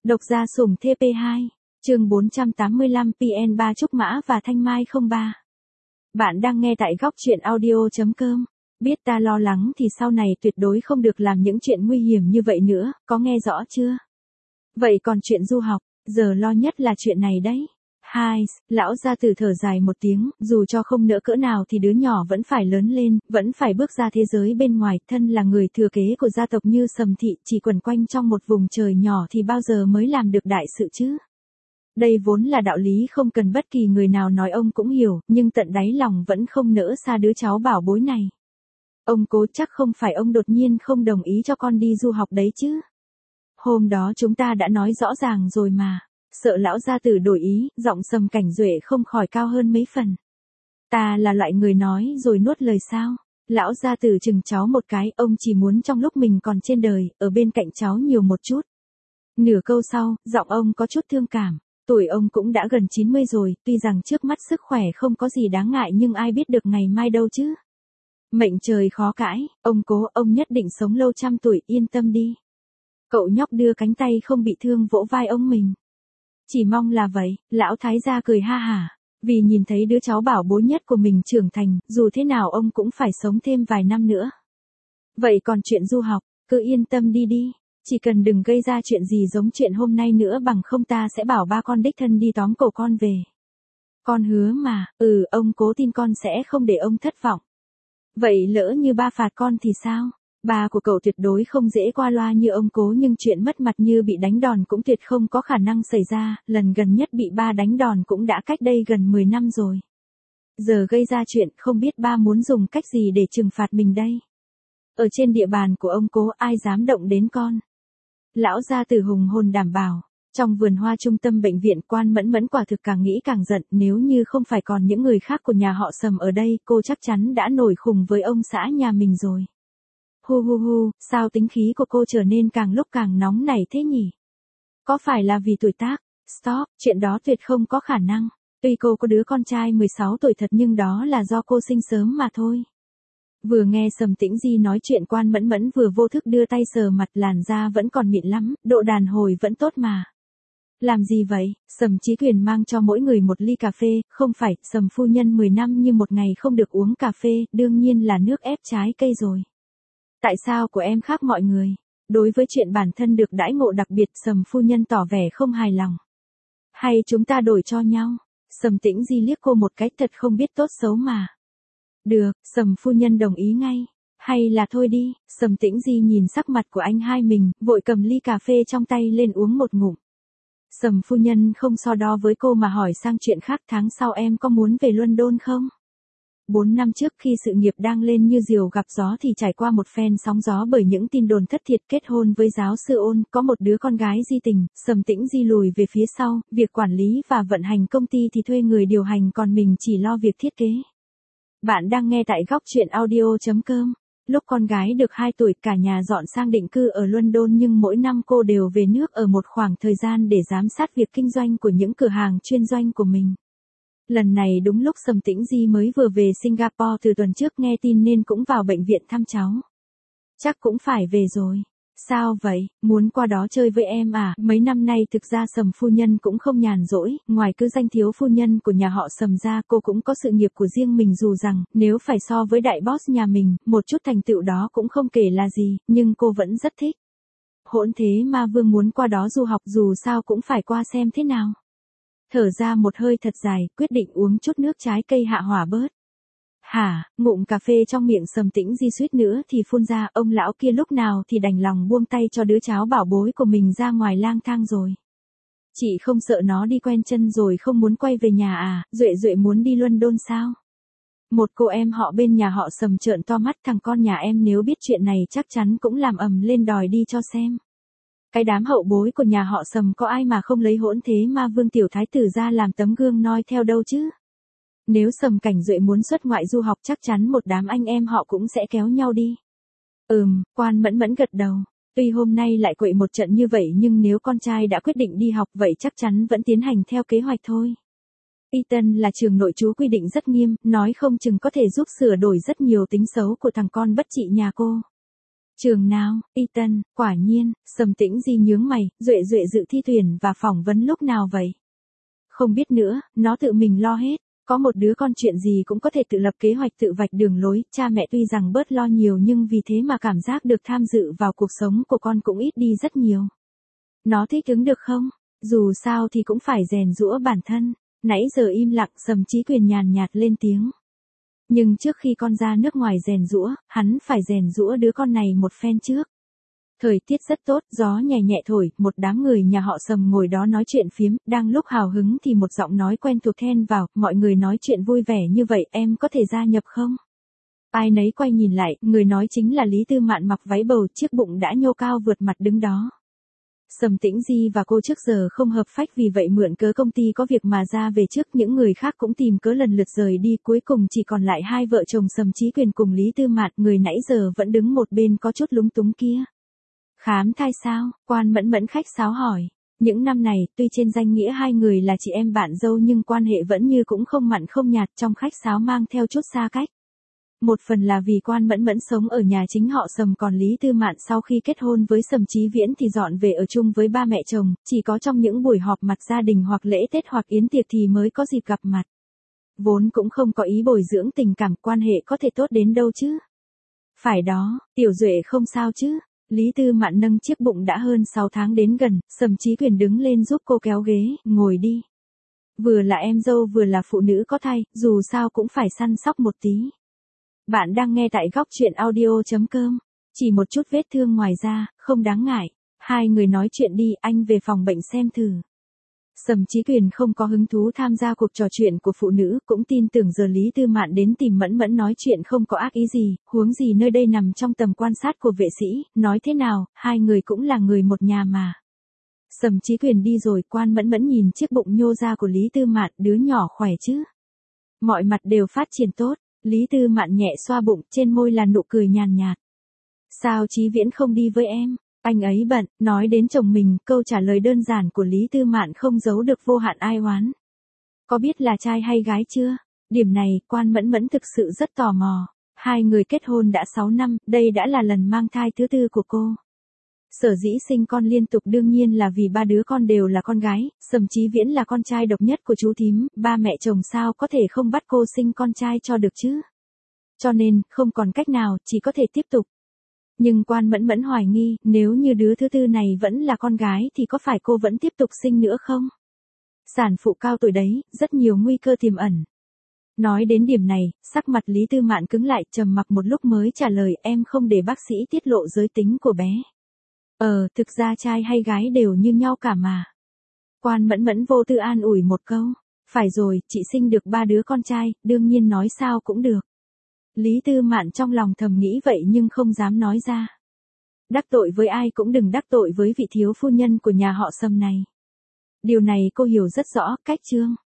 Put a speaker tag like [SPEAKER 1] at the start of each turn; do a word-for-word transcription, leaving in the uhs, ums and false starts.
[SPEAKER 1] Độc gia sủng T P hai, chương bốn trăm tám mươi lăm P N ba Trúc Mã và Thanh Mai không ba. Bạn đang nghe tại góc truyện audio.com. Biết ta lo lắng thì sau này tuyệt đối không được làm những chuyện nguy hiểm như vậy nữa, có nghe rõ chưa? Vậy còn chuyện du học, giờ lo nhất là chuyện này đấy. Hai, lão gia tử thở dài một tiếng, dù cho không nỡ cỡ nào thì đứa nhỏ vẫn phải lớn lên, vẫn phải bước ra thế giới bên ngoài, thân là người thừa kế của gia tộc như Sầm thị, chỉ quẩn quanh trong một vùng trời nhỏ thì bao giờ mới làm được đại sự chứ? Đây vốn là đạo lý không cần bất kỳ người nào nói ông cũng hiểu, nhưng tận đáy lòng vẫn không nỡ xa đứa cháu bảo bối này. Ông Cố chắc không phải ông đột nhiên không đồng ý cho con đi du học đấy chứ? Hôm đó chúng ta đã nói rõ ràng rồi mà. Sợ lão gia tử đổi ý, giọng Sầm Cảnh Duệ không khỏi cao hơn mấy phần. Ta là loại người nói rồi nuốt lời sao? Lão gia tử chừng cháu một cái, ông chỉ muốn trong lúc mình còn trên đời, ở bên cạnh cháu nhiều một chút. Nửa câu sau, giọng ông có chút thương cảm. Tuổi ông cũng đã gần chín mươi rồi, tuy rằng trước mắt sức khỏe không có gì đáng ngại nhưng ai biết được ngày mai đâu chứ. Mệnh trời khó cãi, ông Cố, ông nhất định sống lâu trăm tuổi, yên tâm đi. Cậu nhóc đưa cánh tay không bị thương vỗ vai ông mình. Chỉ mong là vậy, lão thái gia cười ha hả, vì nhìn thấy đứa cháu bảo bối nhất của mình trưởng thành, dù thế nào ông cũng phải sống thêm vài năm nữa. Vậy còn chuyện du học, cứ yên tâm đi đi, chỉ cần đừng gây ra chuyện gì giống chuyện hôm nay nữa bằng không ta sẽ bảo ba con đích thân đi tóm cổ con về. Con hứa mà, ừ ông Cố tin con sẽ không để ông thất vọng. Vậy lỡ như ba phạt con thì sao? Ba của cậu tuyệt đối không dễ qua loa như ông Cố nhưng chuyện mất mặt như bị đánh đòn cũng tuyệt không có khả năng xảy ra, lần gần nhất bị ba đánh đòn cũng đã cách đây gần mười năm rồi. Giờ gây ra chuyện không biết ba muốn dùng cách gì để trừng phạt mình đây. Ở trên địa bàn của ông Cố ai dám động đến con. Lão gia tử hùng hồn đảm bảo, trong vườn hoa trung tâm bệnh viện Quan Mẫn Mẫn quả thực càng nghĩ càng giận, nếu như không phải còn những người khác của nhà họ Sầm ở đây cô chắc chắn đã nổi khùng với ông xã nhà mình rồi. Hu hu hu, sao tính khí của cô trở nên càng lúc càng nóng nảy thế nhỉ? Có phải là vì tuổi tác? Stop, chuyện đó tuyệt không có khả năng. Tuy cô có đứa con trai mười sáu tuổi thật nhưng đó là do cô sinh sớm mà thôi. Vừa nghe Sầm Tĩnh Di nói chuyện Quan Mẫn Mẫn vừa vô thức đưa tay sờ mặt, làn da vẫn còn mịn lắm, độ đàn hồi vẫn tốt mà. Làm gì vậy? Sầm Chí Quyền mang cho mỗi người một ly cà phê, không phải, Sầm phu nhân mười năm như một ngày không được uống cà phê, đương nhiên là nước ép trái cây rồi. Tại sao của em khác mọi người? Đối với chuyện bản thân được đãi ngộ đặc biệt, Sầm phu nhân tỏ vẻ không hài lòng. Hay chúng ta đổi cho nhau? Sầm Tĩnh Di liếc cô một cái, thật không biết tốt xấu mà. Được, Sầm phu nhân đồng ý ngay. Hay là thôi đi, Sầm Tĩnh Di nhìn sắc mặt của anh hai mình, vội cầm ly cà phê trong tay lên uống một ngụm. Sầm phu nhân không so đo với cô mà hỏi sang chuyện khác, tháng sau em có muốn về London không? Bốn năm trước khi sự nghiệp đang lên như diều gặp gió thì trải qua một phen sóng gió bởi những tin đồn thất thiệt, kết hôn với giáo sư Ôn, có một đứa con gái di tình, Sầm Tĩnh Di lùi về phía sau, việc quản lý và vận hành công ty thì thuê người điều hành còn mình chỉ lo việc thiết kế. Bạn đang nghe tại góc truyện audio.com. Lúc con gái được hai tuổi cả nhà dọn sang định cư ở London nhưng mỗi năm cô đều về nước ở một khoảng thời gian để giám sát việc kinh doanh của những cửa hàng chuyên doanh của mình. Lần này đúng lúc Sầm Tĩnh Di mới vừa về Singapore từ tuần trước nghe tin nên cũng vào bệnh viện thăm cháu. Chắc cũng phải về rồi. Sao vậy, muốn qua đó chơi với em à? Mấy năm nay thực ra Sầm phu nhân cũng không nhàn rỗi, ngoài cứ danh thiếu phu nhân của nhà họ Sầm ra cô cũng có sự nghiệp của riêng mình, dù rằng, nếu phải so với đại boss nhà mình, một chút thành tựu đó cũng không kể là gì, nhưng cô vẫn rất thích. Hỗn thế mà Vương muốn qua đó du học dù sao cũng phải qua xem thế nào. Thở ra một hơi thật dài, quyết định uống chút nước trái cây hạ hỏa bớt. Hả, ngụm cà phê trong miệng Sầm Tĩnh Di suýt nữa thì phun ra, ông lão kia lúc nào thì đành lòng buông tay cho đứa cháu bảo bối của mình ra ngoài lang thang rồi. Chị không sợ nó đi quen chân rồi không muốn quay về nhà à? Duệ Duệ muốn đi London sao? Một cô em họ bên nhà họ Sầm trợn to mắt, thằng con nhà em nếu biết chuyện này chắc chắn cũng làm ầm lên đòi đi cho xem. Cái đám hậu bối của nhà họ Sầm có ai mà không lấy hỗn thế mà Vương tiểu thái tử ra làm tấm gương noi theo đâu chứ? Nếu Sầm Cảnh Duệ muốn xuất ngoại du học chắc chắn một đám anh em họ cũng sẽ kéo nhau đi. Ừm, Quan Mẫn Mẫn gật đầu. Tuy hôm nay lại quậy một trận như vậy nhưng nếu con trai đã quyết định đi học vậy chắc chắn vẫn tiến hành theo kế hoạch thôi. Eton là trường nội trú quy định rất nghiêm, nói không chừng có thể giúp sửa đổi rất nhiều tính xấu của thằng con bất trị nhà cô. Trường nào, Y Tân, quả nhiên, Sầm Tĩnh Di nhướng mày, Duệ Duệ dự thi tuyển và phỏng vấn lúc nào vậy? Không biết nữa, nó tự mình lo hết. Có một đứa con chuyện gì cũng có thể tự lập kế hoạch tự vạch đường lối, cha mẹ tuy rằng bớt lo nhiều nhưng vì thế mà cảm giác được tham dự vào cuộc sống của con cũng ít đi rất nhiều. Nó thích ứng được không? Dù sao thì cũng phải rèn giũa bản thân. Nãy giờ im lặng, Sầm Chí Quyền nhàn nhạt lên tiếng. Nhưng trước khi con ra nước ngoài rèn giũa, hắn phải rèn giũa đứa con này một phen trước. Thời tiết rất tốt, gió nhẹ nhẹ thổi, một đám người nhà họ Sầm ngồi đó nói chuyện phiếm, đang lúc hào hứng thì một giọng nói quen thuộc then vào, mọi người nói chuyện vui vẻ như vậy, em có thể gia nhập không? Ai nấy quay nhìn lại, người nói chính là Lý Tư Mạn mặc váy bầu, chiếc bụng đã nhô cao vượt mặt đứng đó. Sầm Tĩnh Di và cô trước giờ không hợp phách vì vậy mượn cớ công ty có việc mà ra về trước, những người khác cũng tìm cớ lần lượt rời đi, cuối cùng chỉ còn lại hai vợ chồng Sầm Chí Quyền cùng Lý Tư Mạn, người nãy giờ vẫn đứng một bên có chút lúng túng kia. Khám thai sao? Quan Mẫn Mẫn khách sáo hỏi. Những năm này, tuy trên danh nghĩa hai người là chị em bạn dâu nhưng quan hệ vẫn như cũng không mặn không nhạt, trong khách sáo mang theo chút xa cách. Một phần là vì Quan Mẫn Mẫn sống ở nhà chính họ Sầm, còn Lý Tư Mạn sau khi kết hôn với Sầm Chí Viễn thì dọn về ở chung với ba mẹ chồng, chỉ có trong những buổi họp mặt gia đình hoặc lễ Tết hoặc yến tiệc thì mới có dịp gặp mặt. Vốn cũng không có ý bồi dưỡng tình cảm, quan hệ có thể tốt đến đâu chứ. Phải đó, Tiểu Duệ không sao chứ. Lý Tư Mạn nâng chiếc bụng đã hơn sáu tháng đến gần, Sầm Chí Quyền đứng lên giúp cô kéo ghế, ngồi đi. Vừa là em dâu vừa là phụ nữ có thai, dù sao cũng phải săn sóc một tí. Bạn đang nghe tại góc truyện audio chấm com. Chỉ một chút vết thương ngoài da, không đáng ngại. Hai người nói chuyện đi, anh về phòng bệnh xem thử. Sầm Chí Quyền không có hứng thú tham gia cuộc trò chuyện của phụ nữ, cũng tin tưởng giờ Lý Tư Mạn đến tìm Mẫn Mẫn nói chuyện không có ác ý gì, huống gì nơi đây nằm trong tầm quan sát của vệ sĩ, nói thế nào, hai người cũng là người một nhà mà. Sầm Chí Quyền đi rồi, Quan Mẫn Mẫn nhìn chiếc bụng nhô ra của Lý Tư Mạn, đứa nhỏ khỏe chứ? Mọi mặt đều phát triển tốt. Lý Tư Mạn nhẹ xoa bụng, trên môi là nụ cười nhàn nhạt. Sao Chí Viễn không đi với em? Anh ấy bận. Nói đến chồng mình, câu trả lời đơn giản của Lý Tư Mạn không giấu được vô hạn ai oán. Có biết là trai hay gái chưa? Điểm này, Quan Mẫn Mẫn thực sự rất tò mò. Hai người kết hôn đã sáu năm, đây đã là lần mang thai thứ tư của cô. Sở dĩ sinh con liên tục đương nhiên là vì ba đứa con đều là con gái, Sầm Chí Viễn là con trai độc nhất của chú thím, ba mẹ chồng sao có thể không bắt cô sinh con trai cho được chứ. Cho nên, không còn cách nào, chỉ có thể tiếp tục. Nhưng Quan Mẫn Mẫn hoài nghi, nếu như đứa thứ tư này vẫn là con gái thì có phải cô vẫn tiếp tục sinh nữa không? Sản phụ cao tuổi đấy, rất nhiều nguy cơ tiềm ẩn. Nói đến điểm này, sắc mặt Lý Tư Mạn cứng lại, trầm mặc một lúc mới trả lời, em không để bác sĩ tiết lộ giới tính của bé. Ờ, thực ra trai hay gái đều như nhau cả mà. Quan Mẫn Mẫn vô tư an ủi một câu. Phải rồi, chị sinh được ba đứa con trai, đương nhiên nói sao cũng được. Lý Tư Mạn trong lòng thầm nghĩ vậy nhưng không dám nói ra. Đắc tội với ai cũng đừng đắc tội với vị thiếu phu nhân của nhà họ Sầm này. Điều này cô hiểu rất rõ, cách chương.